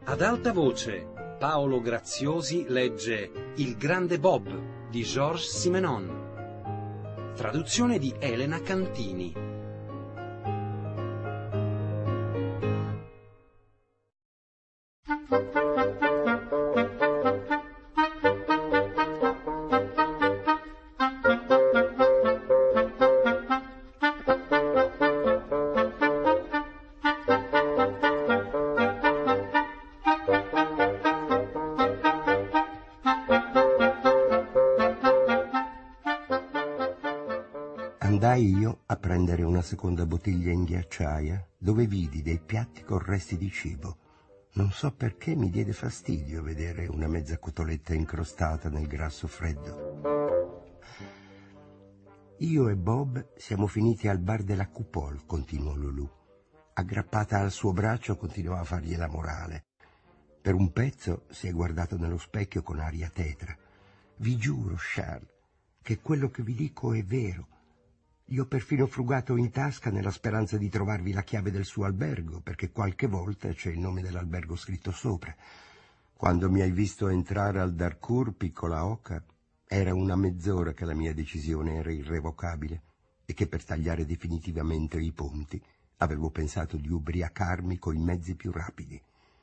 Ad alta voce, Paolo Graziosi legge Il grande Bob di Georges Simenon. Traduzione di Elena Cantini. Andai io a prendere una seconda bottiglia in ghiacciaia, dove vidi dei piatti con resti di cibo. Non so perché mi diede fastidio vedere una mezza cotoletta incrostata nel grasso freddo. Io e Bob siamo finiti al bar della Coupole, continuò Lulù. Aggrappata al suo braccio continuò a fargli la morale. Per un pezzo si è guardato nello specchio con aria tetra. Vi giuro, Charles, che quello che vi dico è vero. Gli ho perfino frugato in tasca nella speranza di trovarvi la chiave del suo albergo, perché qualche volta c'è il nome dell'albergo scritto sopra. Quando mi hai visto entrare al Darcourt, piccola oca, era una mezz'ora che la mia decisione era irrevocabile e che per tagliare definitivamente i ponti avevo pensato di ubriacarmi coi mezzi più rapidi.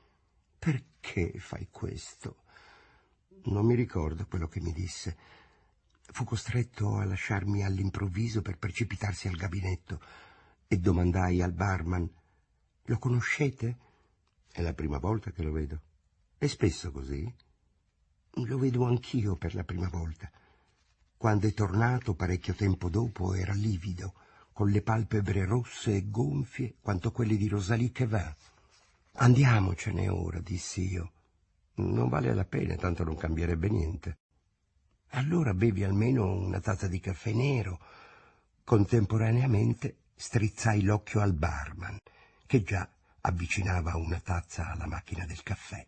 Perché fai questo? Non mi ricordo quello che mi disse. Fu costretto a lasciarmi all'improvviso per precipitarsi al gabinetto e domandai al barman: «Lo conoscete?» «È la prima volta che lo vedo». «È spesso così?» «Lo vedo anch'io per la prima volta. Quando è tornato parecchio tempo dopo era livido, con le palpebre rosse e gonfie quanto quelle di Rosalie Quevin». «Andiamocene ora», dissi io. «Non vale la pena, tanto non cambierebbe niente». «Allora bevi almeno una tazza di caffè nero». Contemporaneamente strizzai l'occhio al barman, che già avvicinava una tazza alla macchina del caffè.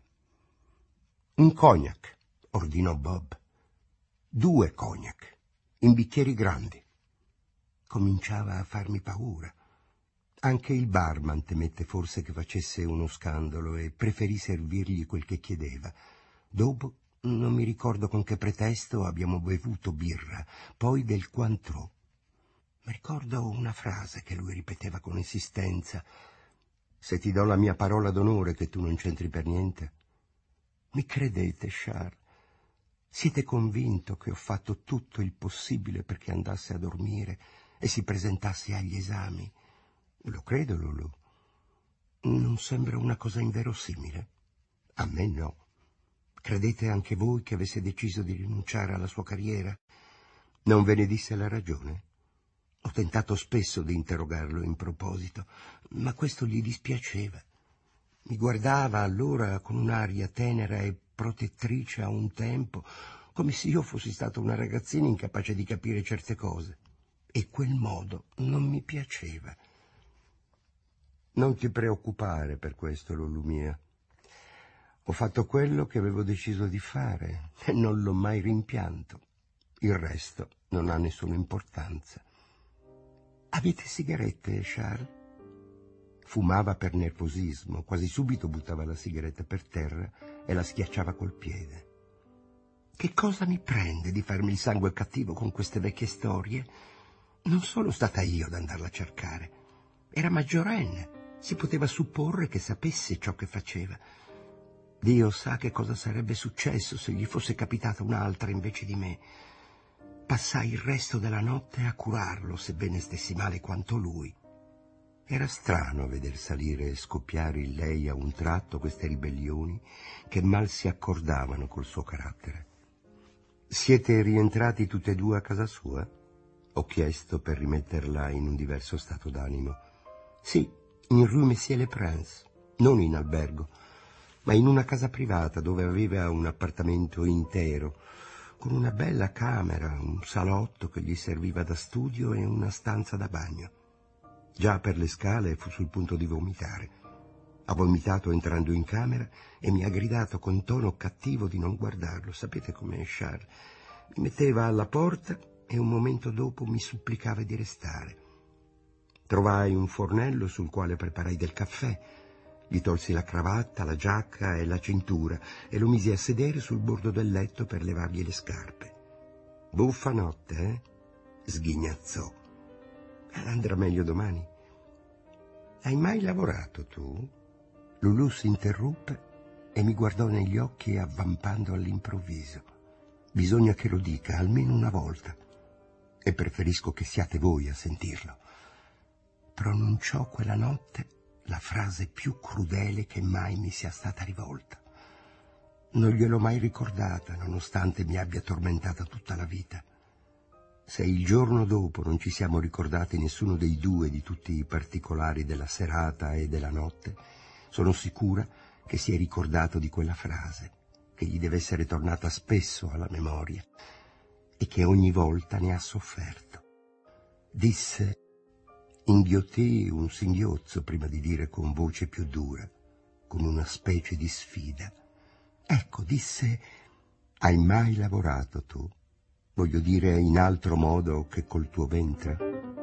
«Un cognac», ordinò Bob. «2 cognac, in bicchieri grandi». Cominciava a farmi paura. Anche il barman temette forse che facesse uno scandalo e preferì servirgli quel che chiedeva. Dopo, non mi ricordo con che pretesto, abbiamo bevuto birra, poi del Cointreau. Mi ricordo una frase che lui ripeteva con insistenza: «Se ti do la mia parola d'onore che tu non c'entri per niente». Mi credete, Charles? Siete convinto che ho fatto tutto il possibile perché andasse a dormire e si presentasse agli esami? Lo credo, Lulù. Non sembra una cosa inverosimile? A me no. Credete anche voi che avesse deciso di rinunciare alla sua carriera? Non ve ne disse la ragione? Ho tentato spesso di interrogarlo in proposito, ma questo gli dispiaceva. Mi guardava allora con un'aria tenera e protettrice a un tempo, come se io fossi stata una ragazzina incapace di capire certe cose. E quel modo non mi piaceva. Non ti preoccupare per questo, Lulù mia. Ho fatto quello che avevo deciso di fare e non l'ho mai rimpianto. Il resto non ha nessuna importanza. Avete sigarette, Charles? Fumava per nervosismo, quasi subito buttava la sigaretta per terra e la schiacciava col piede. Che cosa mi prende di farmi il sangue cattivo con queste vecchie storie? Non sono stata io ad andarla a cercare. Era maggiorenne, si poteva supporre che sapesse ciò che faceva. Dio sa che cosa sarebbe successo se gli fosse capitata un'altra invece di me. Passai il resto della notte a curarlo, sebbene stessi male quanto lui. Era strano veder salire e scoppiare in lei a un tratto queste ribellioni che mal si accordavano col suo carattere. «Siete rientrati tutte e due a casa sua?» Ho chiesto per rimetterla in un diverso stato d'animo. «Sì, in Rue Messier-le-Prince, non in albergo, ma in una casa privata dove aveva un appartamento intero, con una bella camera, un salotto che gli serviva da studio e una stanza da bagno. Già per le scale fu sul punto di vomitare. Ha vomitato entrando in camera e mi ha gridato con tono cattivo di non guardarlo. Sapete com'è, Charles? Mi metteva alla porta e un momento dopo mi supplicava di restare. Trovai un fornello sul quale preparai del caffè. Gli tolsi la cravatta, la giacca e la cintura e lo misi a sedere sul bordo del letto per levargli le scarpe. «Buffa notte, eh?» sghignazzò. «Andrà meglio domani». «Hai mai lavorato tu?» Lulù si interruppe e mi guardò negli occhi avvampando all'improvviso. «Bisogna che lo dica almeno una volta, e preferisco che siate voi a sentirlo». Pronunciò quella notte la frase più crudele che mai mi sia stata rivolta. Non gliel'ho mai ricordata, nonostante mi abbia tormentata tutta la vita. Se il giorno dopo non ci siamo ricordati nessuno dei due di tutti i particolari della serata e della notte, sono sicura che si è ricordato di quella frase, che gli deve essere tornata spesso alla memoria e che ogni volta ne ha sofferto. Disse, inghiottì un singhiozzo prima di dire con voce più dura, con una specie di sfida. Ecco, disse, hai mai lavorato tu? Voglio dire in altro modo che col tuo ventre?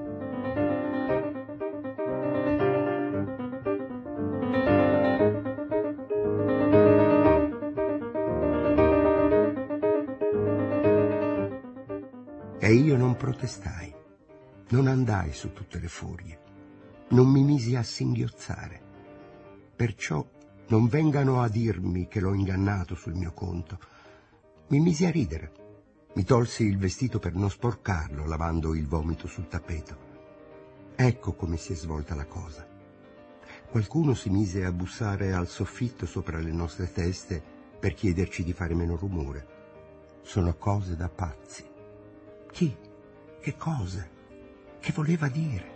E io non protestai, non andai su tutte le furie, non mi misi a singhiozzare. Perciò non vengano a dirmi che l'ho ingannato sul mio conto. Mi misi a ridere. Mi tolsi il vestito per non sporcarlo, lavando il vomito sul tappeto. Ecco come si è svolta la cosa. Qualcuno si mise a bussare al soffitto sopra le nostre teste per chiederci di fare meno rumore. Sono cose da pazzi. Chi? Che cosa? Che voleva dire?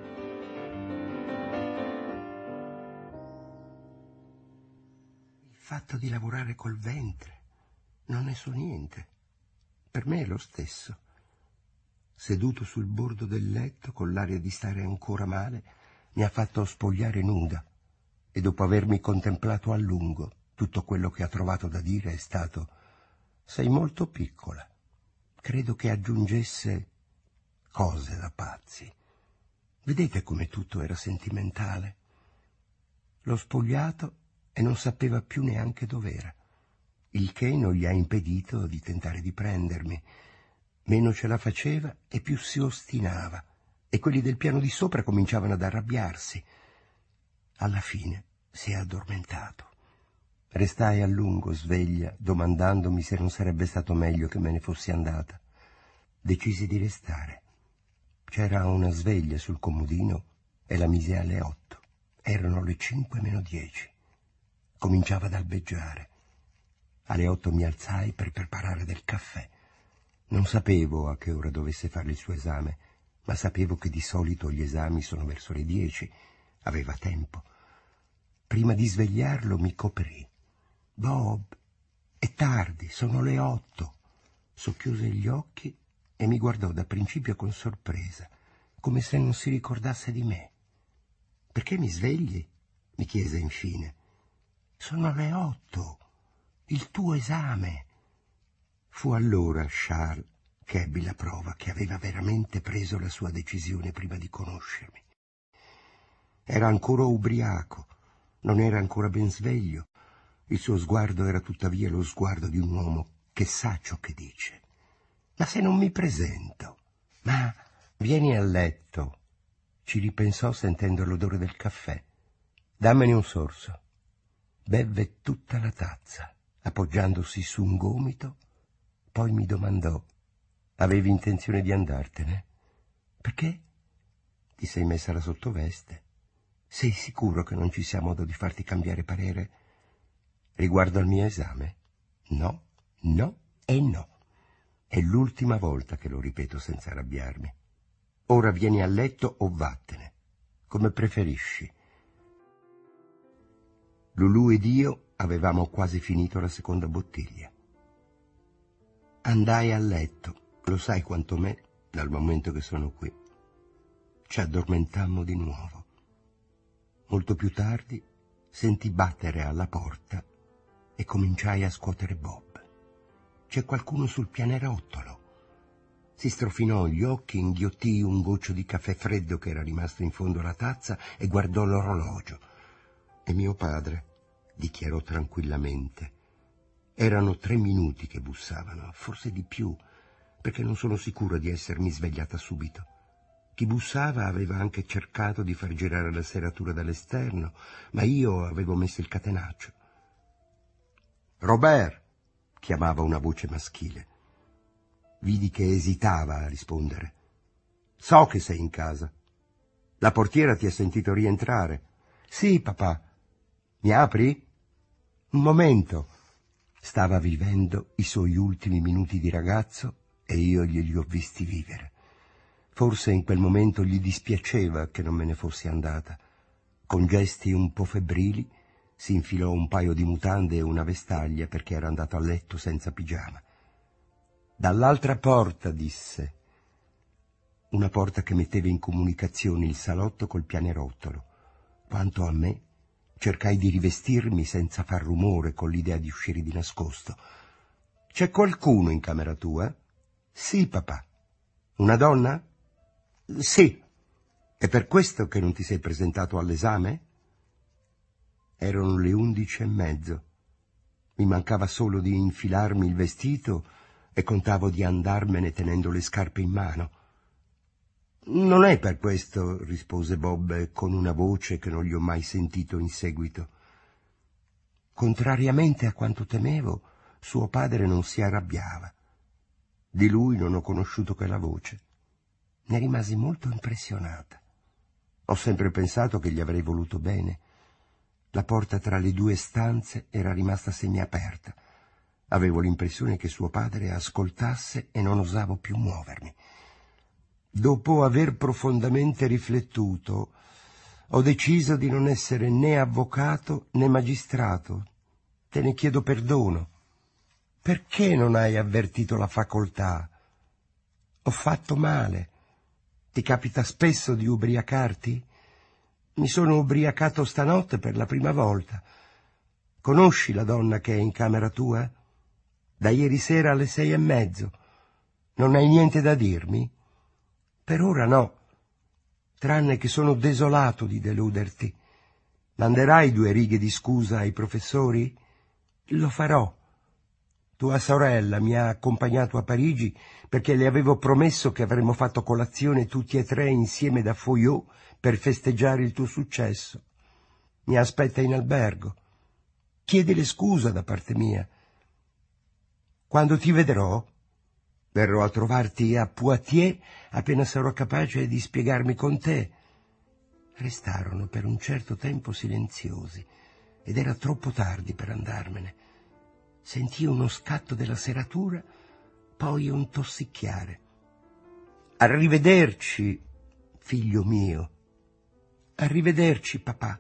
Il fatto di lavorare col ventre non ne so niente. Per me è lo stesso. Seduto sul bordo del letto, con l'aria di stare ancora male, mi ha fatto spogliare nuda e dopo avermi contemplato a lungo, tutto quello che ha trovato da dire è stato «Sei molto piccola». Credo che aggiungesse «cose da pazzi». Vedete come tutto era sentimentale? L'ho spogliato e non sapeva più neanche dov'era, il che non gli ha impedito di tentare di prendermi. Meno ce la faceva e più si ostinava, e quelli del piano di sopra cominciavano ad arrabbiarsi. Alla fine si è addormentato. Restai a lungo sveglia, domandandomi se non sarebbe stato meglio che me ne fossi andata. Decisi di restare. C'era una sveglia sul comodino e la misi alle 8. Erano le 5 meno 10. Cominciava ad albeggiare. Alle 8 mi alzai per preparare del caffè. Non sapevo a che ora dovesse fare il suo esame, ma sapevo che di solito gli esami sono verso le 10. Aveva tempo. Prima di svegliarlo mi coprì. «Bob, è tardi, sono le 8. Socchiuse gli occhi e mi guardò da principio con sorpresa, come se non si ricordasse di me. «Perché mi svegli?» mi chiese infine. «Sono le 8. Il tuo esame». Fu allora, Charles, che ebbi la prova che aveva veramente preso la sua decisione prima di conoscermi. Era ancora ubriaco, non era ancora ben sveglio. Il suo sguardo era tuttavia lo sguardo di un uomo che sa ciò che dice. «Ma se non mi presento?» «Ma vieni a letto», ci ripensò sentendo l'odore del caffè. «Dammene un sorso». Bevve tutta la tazza, appoggiandosi su un gomito, poi mi domandò: «Avevi intenzione di andartene?» «Perché?» «Ti sei messa la sottoveste. Sei sicuro che non ci sia modo di farti cambiare parere?» «Riguardo al mio esame?» «No, no e no. È l'ultima volta che lo ripeto senza arrabbiarmi. Ora vieni a letto o vattene, come preferisci». Lulù ed io avevamo quasi finito la seconda bottiglia. Andai a letto, lo sai quanto me, dal momento che sono qui. Ci addormentammo di nuovo. Molto più tardi senti battere alla porta e cominciai a scuotere Bob. «C'è qualcuno sul pianerottolo». Si strofinò gli occhi, inghiottì un goccio di caffè freddo che era rimasto in fondo alla tazza e guardò l'orologio. È mio padre, dichiarò tranquillamente. Erano 3 minuti che bussavano, forse di più, perché non sono sicuro di essermi svegliata subito. Chi bussava aveva anche cercato di far girare la serratura dall'esterno, ma io avevo messo il catenaccio. «Robert!» chiamava una voce maschile. Vidi che esitava a rispondere. «So che sei in casa. La portiera ti ha sentito rientrare». «Sì, papà». «Mi apri?» «Un momento». Stava vivendo i suoi ultimi minuti di ragazzo e io glieli ho visti vivere. Forse in quel momento gli dispiaceva che non me ne fossi andata. Con gesti un po' febbrili si infilò un paio di mutande e una vestaglia perché era andato a letto senza pigiama. «Dall'altra porta», disse. Una porta che metteva in comunicazione il salotto col pianerottolo. Quanto a me, cercai di rivestirmi senza far rumore con l'idea di uscire di nascosto. «C'è qualcuno in camera tua?» «Sì, papà». «Una donna?» «Sì». «È per questo che non ti sei presentato all'esame?» Erano le 11:30. Mi mancava solo di infilarmi il vestito e contavo di andarmene tenendo le scarpe in mano. «Non è per questo», rispose Bob con una voce che non gli ho mai sentito in seguito. Contrariamente a quanto temevo, suo padre non si arrabbiava. Di lui non ho conosciuto che la voce. Ne rimasi molto impressionata. Ho sempre pensato che gli avrei voluto bene. La porta tra le 2 stanze era rimasta semiaperta. Avevo l'impressione che suo padre ascoltasse e non osavo più muovermi. Dopo aver profondamente riflettuto, ho deciso di non essere né avvocato né magistrato. Te ne chiedo perdono. Perché non hai avvertito la facoltà? Ho fatto male. Ti capita spesso di ubriacarti? Mi sono ubriacato stanotte per la prima volta. Conosci la donna che è in camera tua? Da ieri sera alle 6:30. Non hai niente da dirmi? Per ora no, tranne che sono desolato di deluderti. Manderai 2 righe di scusa ai professori? Lo farò. Tua sorella mi ha accompagnato a Parigi perché le avevo promesso che avremmo fatto colazione tutti e 3 insieme da Foyot per festeggiare il tuo successo. Mi aspetta in albergo. Chiedile scusa da parte mia. Quando ti vedrò, verrò a trovarti a Poitiers appena sarò capace di spiegarmi con te. Restarono per un certo tempo silenziosi ed era troppo tardi per andarmene. Sentii uno scatto della serratura, poi un tossicchiare. Arrivederci, figlio mio. Arrivederci, papà.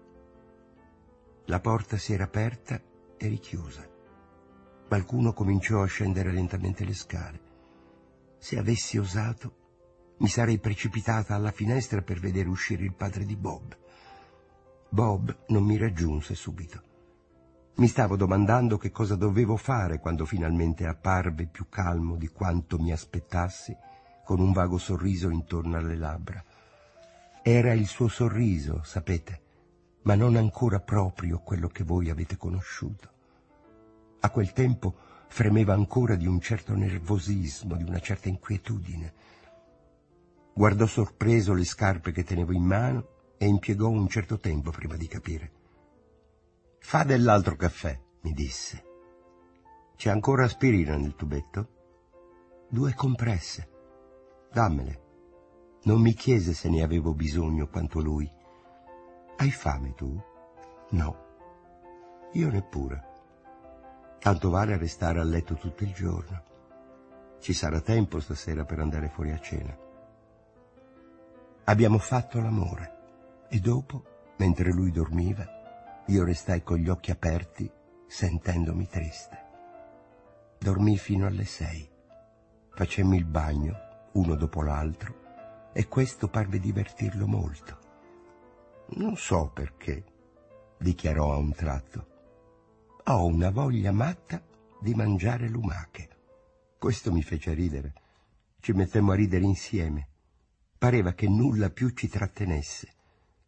La porta si era aperta e richiusa. Qualcuno cominciò a scendere lentamente le scale. Se avessi osato, mi sarei precipitata alla finestra per vedere uscire il padre di Bob. Bob non mi raggiunse subito. Mi stavo domandando che cosa dovevo fare quando finalmente apparve più calmo di quanto mi aspettassi, con un vago sorriso intorno alle labbra. Era il suo sorriso, sapete, ma non ancora proprio quello che voi avete conosciuto. A quel tempo fremeva ancora di un certo nervosismo, di una certa inquietudine. Guardò sorpreso le scarpe che tenevo in mano e impiegò un certo tempo prima di capire. «Fa dell'altro caffè», mi disse. «C'è ancora aspirina nel tubetto?» «2 compresse. Dammele». Non mi chiese se ne avevo bisogno quanto lui. «Hai fame tu?» «No». «Io neppure. Tanto vale restare a letto tutto il giorno. Ci sarà tempo stasera per andare fuori a cena». Abbiamo fatto l'amore e dopo, mentre lui dormiva, io restai con gli occhi aperti, sentendomi triste. Dormii fino alle 6. Facemmo il bagno, uno dopo l'altro, e questo parve divertirlo molto. «Non so perché», dichiarò a un tratto. «Ho una voglia matta di mangiare lumache». Questo mi fece ridere. Ci mettemmo a ridere insieme. Pareva che nulla più ci trattenesse.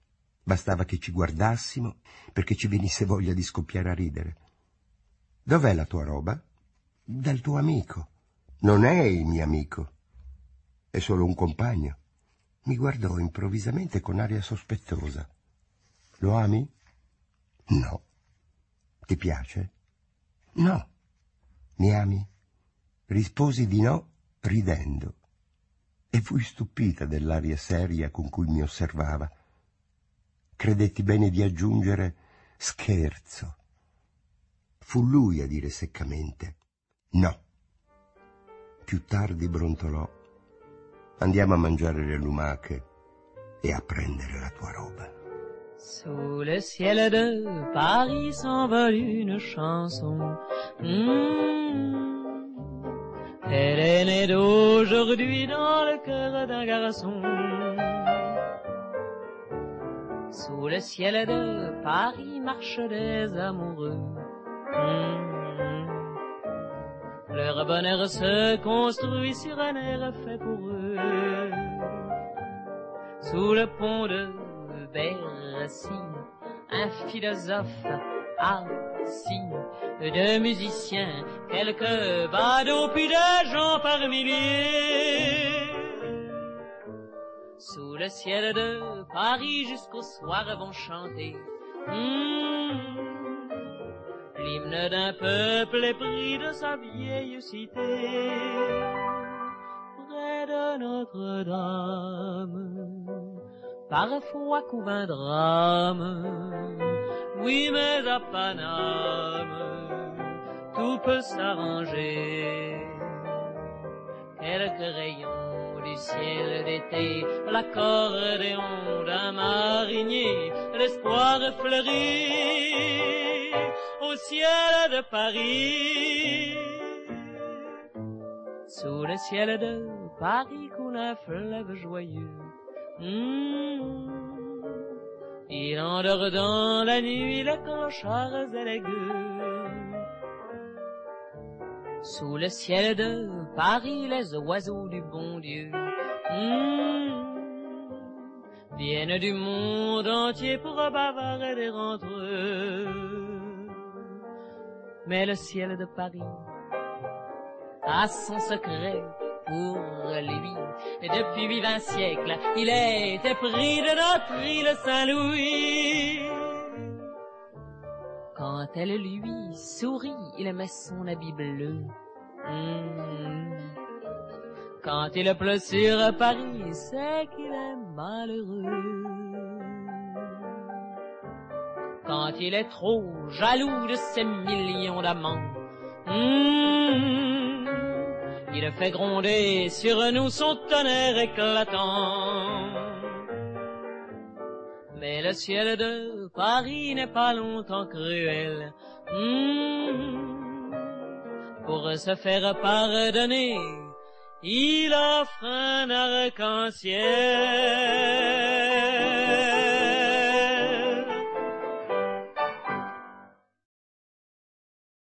Bastava che ci guardassimo perché ci venisse voglia di scoppiare a ridere. Dov'è la tua roba? Dal tuo amico. Non è il mio amico. È solo un compagno. Mi guardò improvvisamente con aria sospettosa. Lo ami? No. Ti piace? No. Mi ami? Risposi di no, ridendo. E fui stupita dell'aria seria con cui mi osservava. Credetti bene di aggiungere scherzo. Fu lui a dire seccamente no. Più tardi brontolò: andiamo a mangiare le lumache e a prendere la tua roba. Sous le ciel de Paris s'envole une chanson. Elle est née d'aujourd'hui dans le cœur d'un garçon. Sous le ciel de Paris marchent des amoureux. Leur bonheur se construit sur un air fait pour eux. Sous le pont de Bercy, un philosophe assis, de musiciens, quelques badauds, puis de gens par milliers. Sous le ciel de Paris jusqu'au soir vont chanter l'hymne d'un peuple épris de sa vieille cité. Près de Notre-Dame, parfois couve un drame. Oui, mais à Paname, tout peut s'arranger. Quelques rayons du ciel d'été, l'accordéon d'un marinier, l'espoir fleurit au ciel de Paris. Sous le ciel de Paris coule un fleuve joyeux. Il endort dans la nuit les clochards et les gueux. Sous le ciel de Paris, les oiseaux du bon Dieu viennent du monde entier pour bavarder entre eux. Mais le ciel de Paris a son secret pour lui. Et depuis 20 siècles, il est épris de notre île Saint-Louis. Quand elle lui sourit, il met son habit bleu. Quand il pleut sur Paris, c'est qu'il est malheureux. Quand il est trop jaloux de ses millions d'amants, il fait gronder sur nous son tonnerre éclatant. Mais le ciel de Paris n'est pas longtemps cruel. Pour se faire pardonner, il offre un arc-en-ciel.